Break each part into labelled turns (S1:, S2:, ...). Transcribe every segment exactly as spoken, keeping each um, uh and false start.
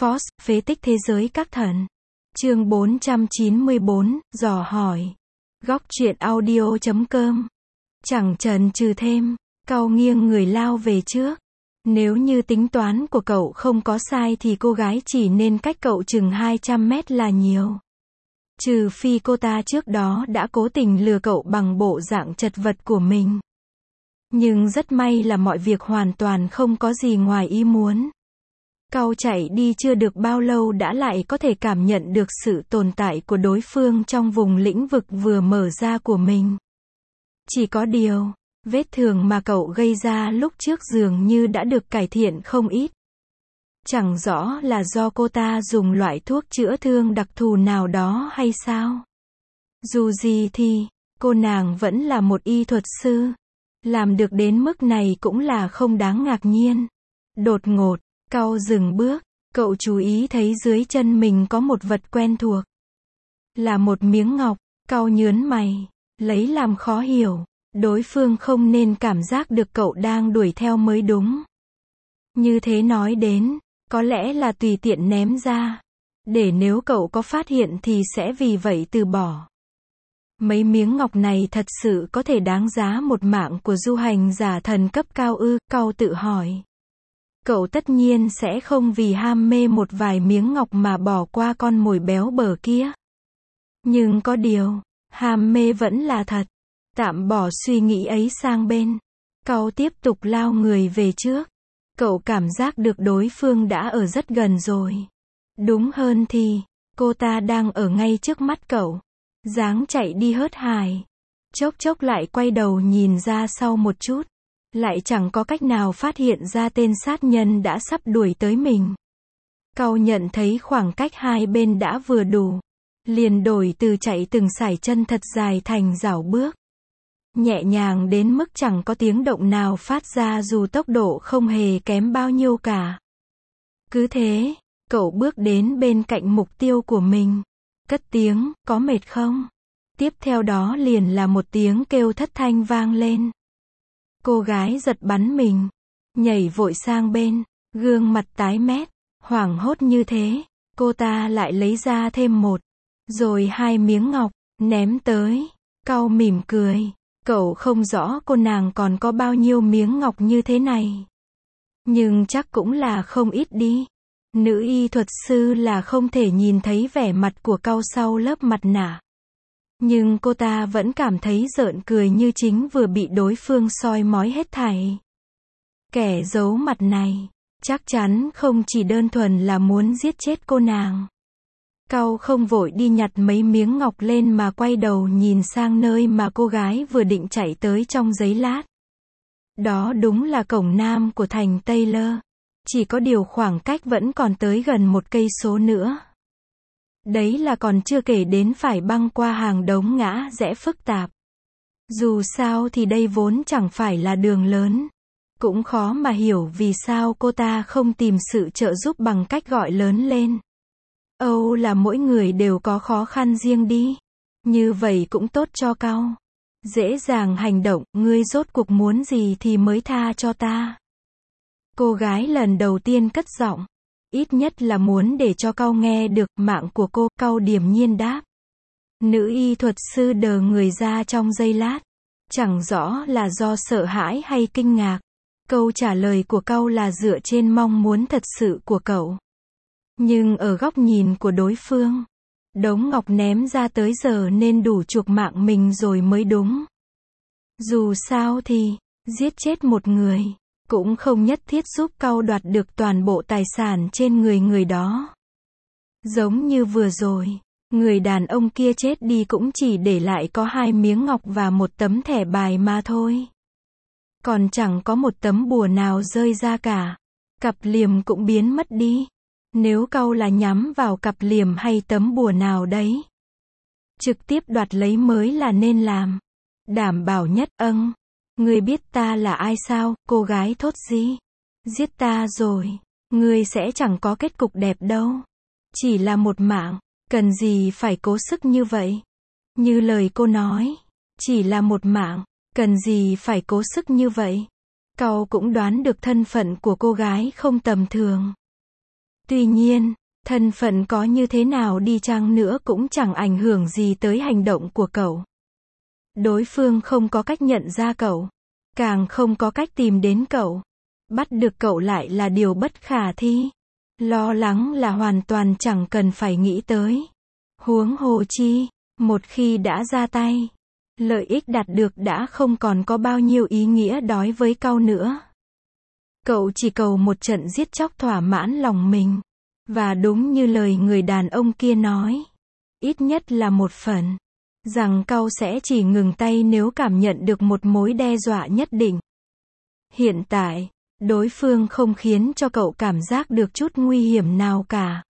S1: Force, phế tích thế giới các thần. Chương bốn trăm chín mươi bốn, dò hỏi. Góc truyện audio chấm com. Chẳng chần chừ thêm, cau nghiêng người lao về trước. Nếu như tính toán của cậu không có sai thì cô gái chỉ nên cách cậu chừng hai trăm mét là nhiều. Trừ phi cô ta trước đó đã cố tình lừa cậu bằng bộ dạng chật vật của mình. Nhưng rất may là mọi việc hoàn toàn không có gì ngoài ý muốn. Cậu chạy đi chưa được bao lâu đã lại có thể cảm nhận được sự tồn tại của đối phương trong vùng lĩnh vực vừa mở ra của mình. Chỉ có điều, vết thương mà cậu gây ra lúc trước dường như đã được cải thiện không ít. Chẳng rõ là do cô ta dùng loại thuốc chữa thương đặc thù nào đó hay sao. Dù gì thì, cô nàng vẫn là một y thuật sư. Làm được đến mức này cũng là không đáng ngạc nhiên. Đột ngột, cậu dừng bước, cậu chú ý thấy dưới chân mình có một vật quen thuộc. Là một miếng ngọc, cậu nhớn mày, lấy làm khó hiểu. Đối phương không nên cảm giác được cậu đang đuổi theo mới đúng. Như thế nói đến, có lẽ là tùy tiện ném ra. Để nếu cậu có phát hiện thì sẽ vì vậy từ bỏ. Mấy miếng ngọc này thật sự có thể đáng giá một mạng của du hành giả thần cấp cao ư, cậu tự hỏi. Cậu tất nhiên sẽ không vì ham mê một vài miếng ngọc mà bỏ qua con mồi béo bở kia. Nhưng có điều, ham mê vẫn là thật. Tạm bỏ suy nghĩ ấy sang bên. Cậu tiếp tục lao người về trước. Cậu cảm giác được đối phương đã ở rất gần rồi. Đúng hơn thì, cô ta đang ở ngay trước mắt cậu. Dáng chạy đi hớt hải. Chốc chốc lại quay đầu nhìn ra sau một chút. Lại chẳng có cách nào phát hiện ra tên sát nhân đã sắp đuổi tới mình. Cậu nhận thấy khoảng cách hai bên đã vừa đủ. Liền đổi từ chạy từng sải chân thật dài thành dảo bước. Nhẹ nhàng đến mức chẳng có tiếng động nào phát ra dù tốc độ không hề kém bao nhiêu cả. Cứ thế, cậu bước đến bên cạnh mục tiêu của mình. Cất tiếng, có mệt không? Tiếp theo đó liền là một tiếng kêu thất thanh vang lên. Cô gái giật bắn mình, nhảy vội sang bên, gương mặt tái mét, hoảng hốt như thế, cô ta lại lấy ra thêm một, rồi hai miếng ngọc, ném tới. Cau mỉm cười, cậu không rõ cô nàng còn có bao nhiêu miếng ngọc như thế này. Nhưng chắc cũng là không ít đi. Nữ y thuật sư là không thể nhìn thấy vẻ mặt của cau sau lớp mặt nạ. Nhưng cô ta vẫn cảm thấy rợn cười như chính vừa bị đối phương soi mói hết thảy. Kẻ giấu mặt này, chắc chắn không chỉ đơn thuần là muốn giết chết cô nàng. Cau không vội đi nhặt mấy miếng ngọc lên mà quay đầu nhìn sang nơi mà cô gái vừa định chạy tới trong giây lát. Đó đúng là cổng nam của thành Taylor. Chỉ có điều khoảng cách vẫn còn tới gần một cây số nữa. Đấy là còn chưa kể đến phải băng qua hàng đống ngã rẽ phức tạp. Dù sao thì đây vốn chẳng phải là đường lớn. Cũng khó mà hiểu vì sao cô ta không tìm sự trợ giúp bằng cách gọi lớn lên. Âu là mỗi người đều có khó khăn riêng đi. Như vậy cũng tốt cho cau. Dễ dàng hành động, ngươi rốt cuộc muốn gì thì mới tha cho ta. Cô gái lần đầu tiên cất giọng. Ít nhất là muốn để cho cau nghe được mạng của cô, cau điềm nhiên đáp. Nữ y thuật sư đờ người ra trong giây lát. Chẳng rõ là do sợ hãi hay kinh ngạc. Câu trả lời của cau là dựa trên mong muốn thật sự của cậu. Nhưng ở góc nhìn của đối phương, đống ngọc ném ra tới giờ nên đủ chuộc mạng mình rồi mới đúng. Dù sao thì, giết chết một người, cũng không nhất thiết giúp cau đoạt được toàn bộ tài sản trên người người đó. Giống như vừa rồi, người đàn ông kia chết đi cũng chỉ để lại có hai miếng ngọc và một tấm thẻ bài mà thôi. Còn chẳng có một tấm bùa nào rơi ra cả. Cặp liềm cũng biến mất đi. Nếu cau là nhắm vào cặp liềm hay tấm bùa nào đấy, trực tiếp đoạt lấy mới là nên làm. Đảm bảo nhất, âng. Ngươi biết ta là ai sao? Cô gái thốt gì? Giết ta rồi, ngươi sẽ chẳng có kết cục đẹp đâu. Chỉ là một mạng, cần gì phải cố sức như vậy? Như lời cô nói, chỉ là một mạng, cần gì phải cố sức như vậy? Cậu cũng đoán được thân phận của cô gái không tầm thường. Tuy nhiên, thân phận có như thế nào đi chăng nữa cũng chẳng ảnh hưởng gì tới hành động của cậu. Đối phương không có cách nhận ra cậu, càng không có cách tìm đến cậu. Bắt được cậu lại là điều bất khả thi. Lo lắng là hoàn toàn chẳng cần phải nghĩ tới. Huống hồ chi, một khi đã ra tay, lợi ích đạt được đã không còn có bao nhiêu ý nghĩa đối với cậu nữa. Cậu chỉ cầu một trận giết chóc thỏa mãn lòng mình. Và đúng như lời người đàn ông kia nói, ít nhất là một phần, rằng cậu sẽ chỉ ngừng tay nếu cảm nhận được một mối đe dọa nhất định. Hiện tại, đối phương không khiến cho cậu cảm giác được chút nguy hiểm nào cả.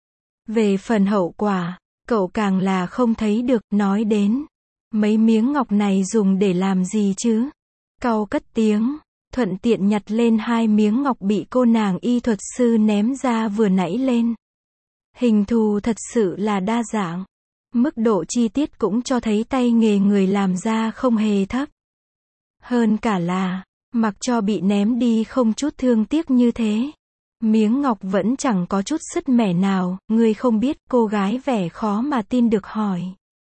S1: Về phần hậu quả, cậu càng là không thấy được. Nói đến, mấy miếng ngọc này dùng để làm gì chứ? Cậu cất tiếng, thuận tiện nhặt lên hai miếng ngọc bị cô nàng y thuật sư ném ra vừa nãy lên. Hình thù thật sự là đa dạng. Mức độ chi tiết cũng cho thấy tay nghề người làm ra không hề thấp. Hơn cả là, mặc cho bị ném đi không chút thương tiếc như thế, miếng ngọc vẫn chẳng có chút sứt mẻ nào. Ngươi không biết, cô gái vẻ khó mà tin được hỏi.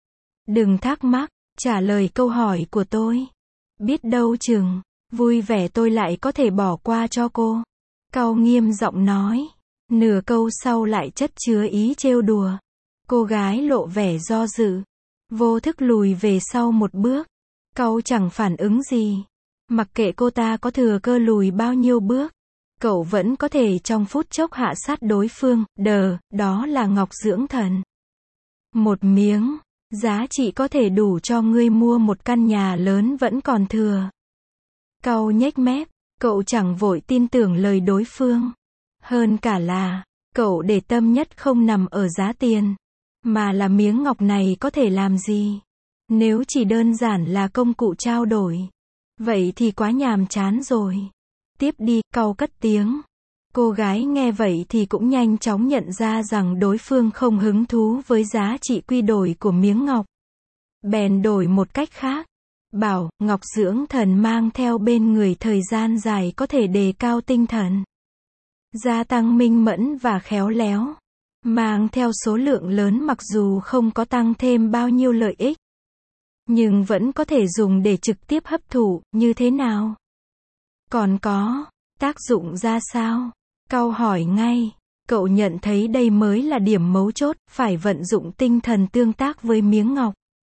S1: Đừng thắc mắc, trả lời câu hỏi của tôi. Biết đâu chừng, vui vẻ tôi lại có thể bỏ qua cho cô. Cậu nghiêm giọng nói. Nửa câu sau lại chất chứa ý trêu đùa. Cô gái lộ vẻ do dự, vô thức lùi về sau một bước. Cậu chẳng phản ứng gì. Mặc kệ cô ta có thừa cơ lùi bao nhiêu bước, cậu vẫn có thể trong phút chốc hạ sát đối phương. Đờ, đó là ngọc dưỡng thần. Một miếng, giá trị có thể đủ cho ngươi mua một căn nhà lớn vẫn còn thừa. Cậu nhếch mép, cậu chẳng vội tin tưởng lời đối phương. Hơn cả là, cậu để tâm nhất không nằm ở giá tiền, mà là miếng ngọc này có thể làm gì. Nếu chỉ đơn giản là công cụ trao đổi, vậy thì quá nhàm chán rồi. Tiếp đi, cậu cất tiếng. Cô gái nghe vậy thì cũng nhanh chóng nhận ra rằng đối phương không hứng thú với giá trị quy đổi của miếng ngọc. Bèn đổi một cách khác. Bảo, ngọc dưỡng thần mang theo bên người thời gian dài có thể đề cao tinh thần, gia tăng minh mẫn và khéo léo. Mang theo số lượng lớn mặc dù không có tăng thêm bao nhiêu lợi ích, nhưng vẫn có thể dùng để trực tiếp hấp thụ. Như thế nào? Còn có tác dụng ra sao? Cậu hỏi ngay. Cậu nhận thấy đây mới là điểm mấu chốt, phải vận dụng tinh thần tương tác với miếng ngọc.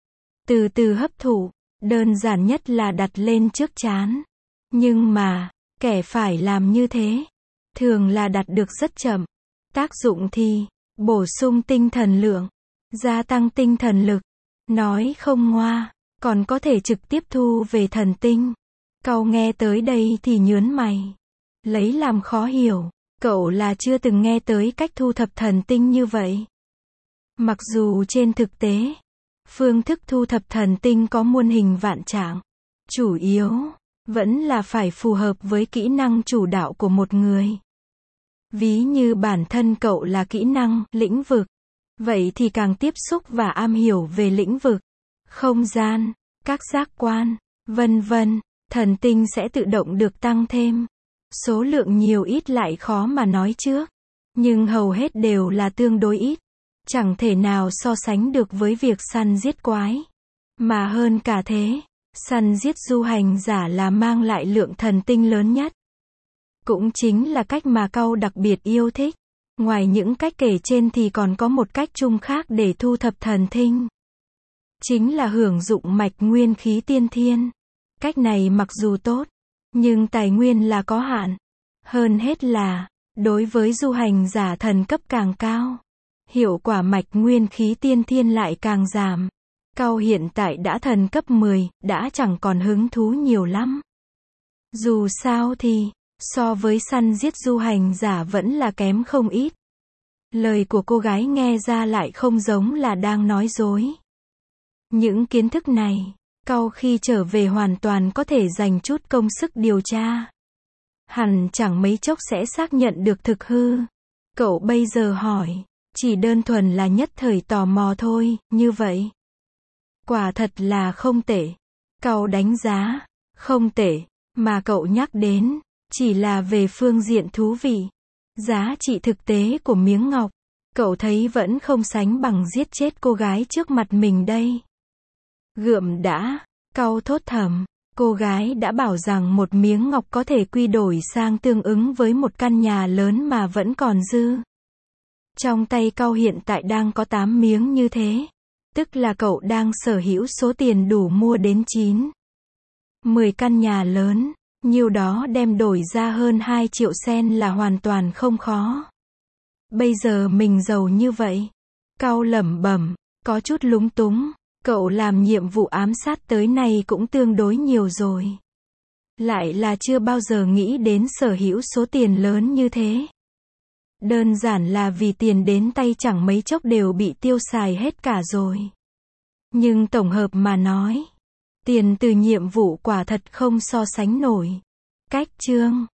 S1: Từ từ hấp thụ, đơn giản nhất là đặt lên trước trán. Nhưng mà, kẻ phải làm như thế, thường là đạt được rất chậm. Tác dụng thì, bổ sung tinh thần lượng, gia tăng tinh thần lực. Nói không ngoa, còn có thể trực tiếp thu về thần tinh. Cậu nghe tới đây thì nhớn mày, lấy làm khó hiểu. Cậu là chưa từng nghe tới cách thu thập thần tinh như vậy. Mặc dù trên thực tế, phương thức thu thập thần tinh có muôn hình vạn trạng, chủ yếu vẫn là phải phù hợp với kỹ năng chủ đạo của một người. Ví như bản thân cậu là kỹ năng, lĩnh vực, vậy thì càng tiếp xúc và am hiểu về lĩnh vực, không gian, các giác quan, vân vân, thần tinh sẽ tự động được tăng thêm. Số lượng nhiều ít lại khó mà nói trước, nhưng hầu hết đều là tương đối ít, chẳng thể nào so sánh được với việc săn giết quái. Mà hơn cả thế, săn giết du hành giả là mang lại lượng thần tinh lớn nhất. Cũng chính là cách mà cậu đặc biệt yêu thích. Ngoài những cách kể trên thì còn có một cách chung khác để thu thập thần tinh. Chính là hưởng dụng mạch nguyên khí tiên thiên. Cách này mặc dù tốt, nhưng tài nguyên là có hạn. Hơn hết là, đối với du hành giả thần cấp càng cao, hiệu quả mạch nguyên khí tiên thiên lại càng giảm. Cậu hiện tại đã thần cấp mười, đã chẳng còn hứng thú nhiều lắm. Dù sao thì, so với săn giết du hành giả vẫn là kém không ít. Lời của cô gái nghe ra lại không giống là đang nói dối. Những kiến thức này, cậu khi trở về hoàn toàn có thể dành chút công sức điều tra. Hẳn chẳng mấy chốc sẽ xác nhận được thực hư. Cậu bây giờ hỏi, chỉ đơn thuần là nhất thời tò mò thôi, như vậy. Quả thật là không tệ. Cậu đánh giá, không tệ, mà cậu nhắc đến, chỉ là về phương diện thú vị. Giá trị thực tế của miếng ngọc, cậu thấy vẫn không sánh bằng giết chết cô gái trước mặt mình đây. Gượm đã, cau thốt thầm, cô gái đã bảo rằng một miếng ngọc có thể quy đổi sang tương ứng với một căn nhà lớn mà vẫn còn dư. Trong tay cau hiện tại đang có tám miếng như thế. Tức là cậu đang sở hữu số tiền đủ mua đến chín, mười căn nhà lớn. Nhiêu đó đem đổi ra hơn hai triệu sen là hoàn toàn không khó. Bây giờ mình giàu như vậy. Cau lẩm bẩm, có chút lúng túng. Cậu làm nhiệm vụ ám sát tới nay cũng tương đối nhiều rồi. Lại là chưa bao giờ nghĩ đến sở hữu số tiền lớn như thế. Đơn giản là vì tiền đến tay chẳng mấy chốc đều bị tiêu xài hết cả rồi. Nhưng tổng hợp mà nói, tiền từ nhiệm vụ quả thật không so sánh nổi. Cách chương